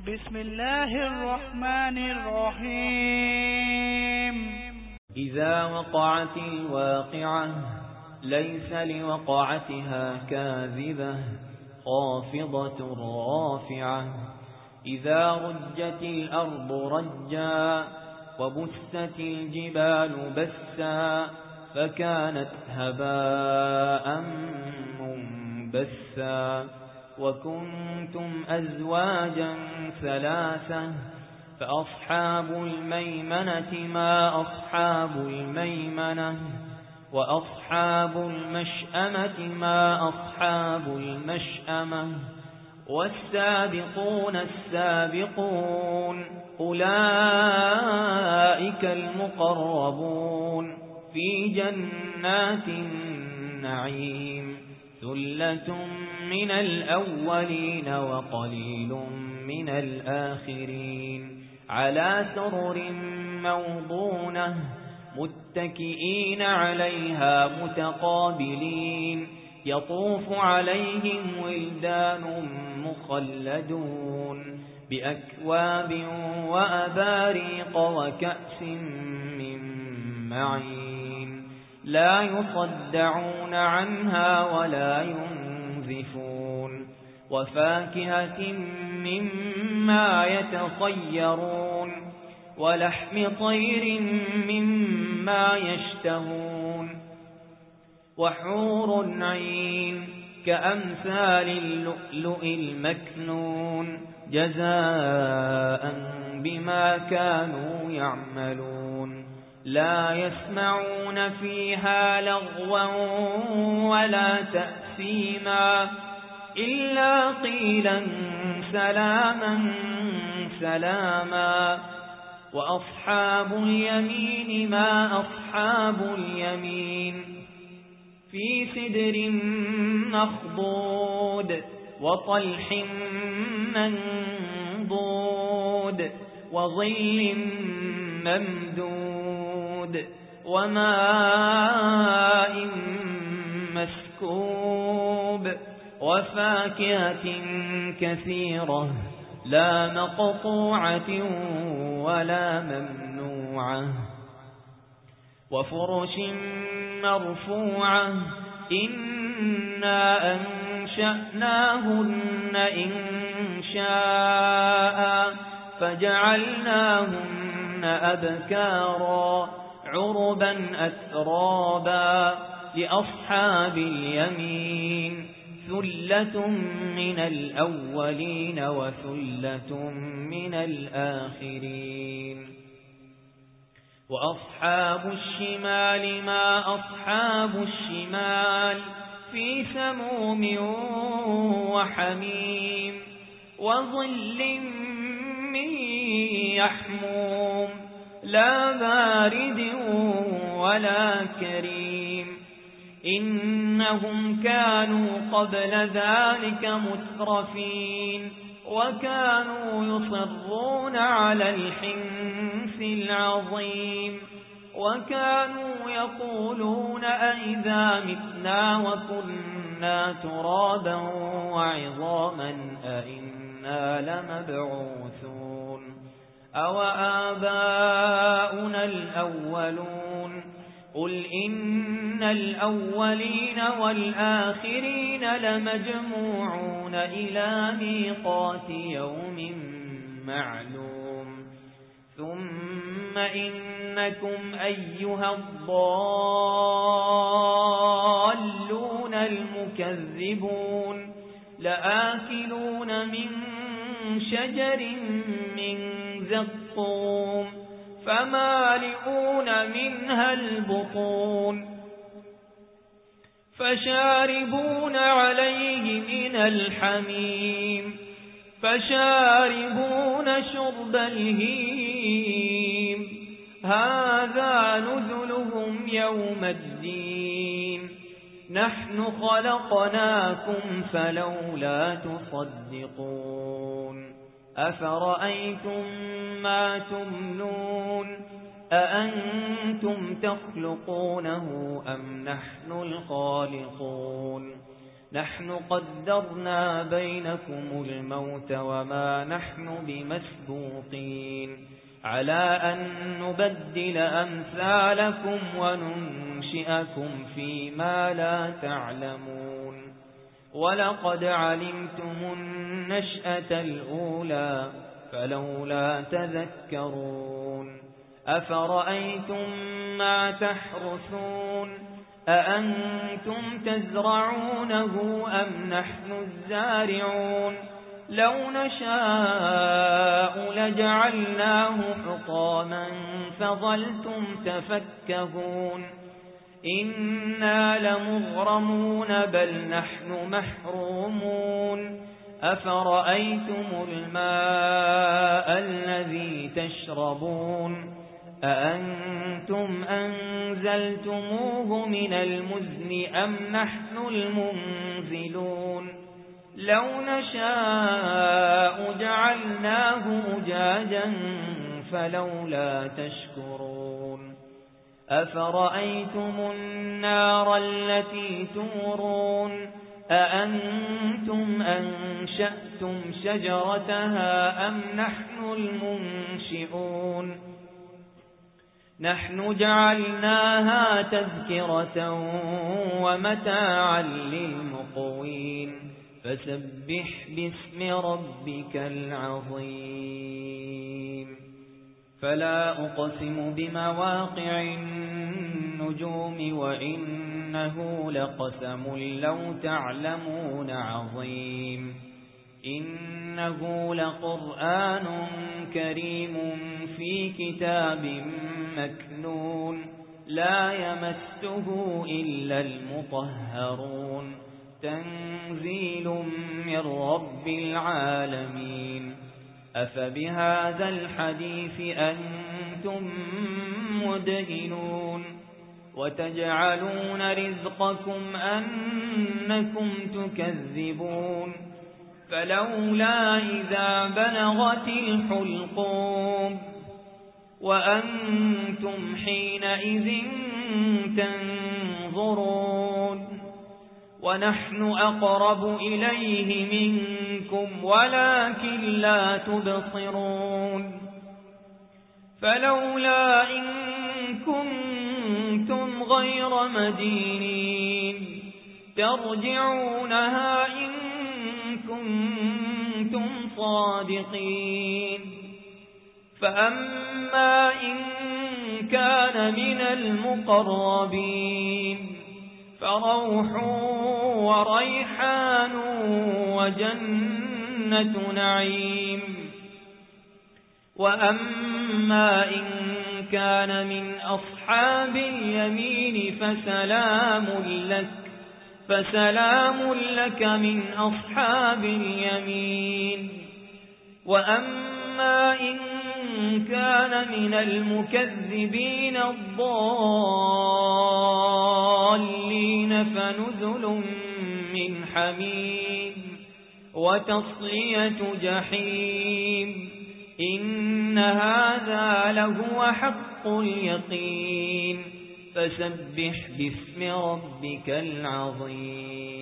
بسم الله الرحمن الرحيم. إذا وقعت الواقعة ليس لوقعتها كاذبة خافضة رافعة إذا رجت الأرض رجا وبست الجبال بسا فكانت هباء منبثا وكنتم أزواجا ثلاثة فأصحاب الميمنة ما أصحاب الميمنة وأصحاب المشأمة ما أصحاب المشأمة والسابقون السابقون أولئك المقربون في جنات النعيم ثلة من الأولين وقليل من الآخرين على سرر موضونة متكئين عليها متقابلين يطوف عليهم ولدان مخلدون بأكواب وأباريق وكأس من معين لا يصدعون عنها ولا ينزفون وفاكهة مما يتخيرون ولحم طير مما يشتهون وحور عين كأمثال اللؤلؤ المكنون جزاء بما كانوا يعملون لا يسمعون فيها لغوا ولا تأثيما إلا قيلا سلاما سلاما وأصحاب اليمين ما أصحاب اليمين في سدر مخضود وطلح منضود وظل ممدود وماء مسكوب وفاكهة كثيرة لا مقطوعة ولا ممنوعة وفرش مرفوعة إنا أنشأناهن إنشاء فجعلناهن أبكارا عربا أترابا لأصحاب اليمين ثلة من الأولين وثلة من الآخرين وأصحاب الشمال ما أصحاب الشمال في سموم وحميم وظل من يحموم لا بارد ولا كريم إنهم كانوا قبل ذلك مترفين وكانوا يصرون على الحنث العظيم وكانوا يقولون أئذا متنا وكنا ترابا وعظاما أئنا لمبعوثون أو آباؤنا الأولون قل إن الأولين والآخرين لمجموعون إلى ميقات يوم معلوم ثم إنكم أيها الضالون المكذبون لآكلون من شجر من زقوم فمالئون منها البطون فشاربون عليه من الحميم فشاربون شرب الهيم هذا نزلهم يوم الدين نحن خلقناكم فلولا تصدقون أفرأيتم ما تمنون أأنتم تخلقونه أم نحن الخالقون نحن قدرنا بينكم الموت وما نحن بمسبوقين على أن نبدل أمثالكم وننشئكم فيما لا تعلمون ولقد علمتم النشأة الأولى فلولا تذكرون أفرأيتم ما تحرثون أأنتم تزرعونه أم نحن الزارعون لو نشاء لجعلناه حطاما فظلتم تفكهون إنا لمغرمون بل نحن محرومون أفرأيتم الماء الذي تشربون أأنتم أنزلتموه من المزن أم نحن المنزلون لو نشاء جعلناه أجاجا فلولا تشكرون أفرأيتم النار التي تورون أأنتم أنشأتم شجرتها أم نحن المنشئون نحن جعلناها تذكرة ومتاعا للمقوين فسبح باسم ربك العظيم فلا أقسم بمواقع النجوم وإنه لقسم لو تعلمون عظيم إنه لقرآن كريم في كتاب مكنون لا يمسه إلا المطهرون تنزيل من رب العالمين أفبهذا الحديث أنتم مدهنون وتجعلون رزقكم أنكم تكذبون فلولا إذا بلغت الحلقوم وأنتم حينئذ تنظرون ونحن أقرب إليه منكم ولكن لا تبصرون فلولا إن كنتم غير مدينين ترجعونها إن كنتم صادقين فأما إن كان من المقربين فروح وريحان وجنة نعيم وأما إن كان من أصحاب اليمين فسلام لك من أصحاب اليمين وأما إن كان من المكذبين الضالين فنزل من حميم وتصلية جحيم إن هذا لهو حق اليقين فسبح باسم ربك العظيم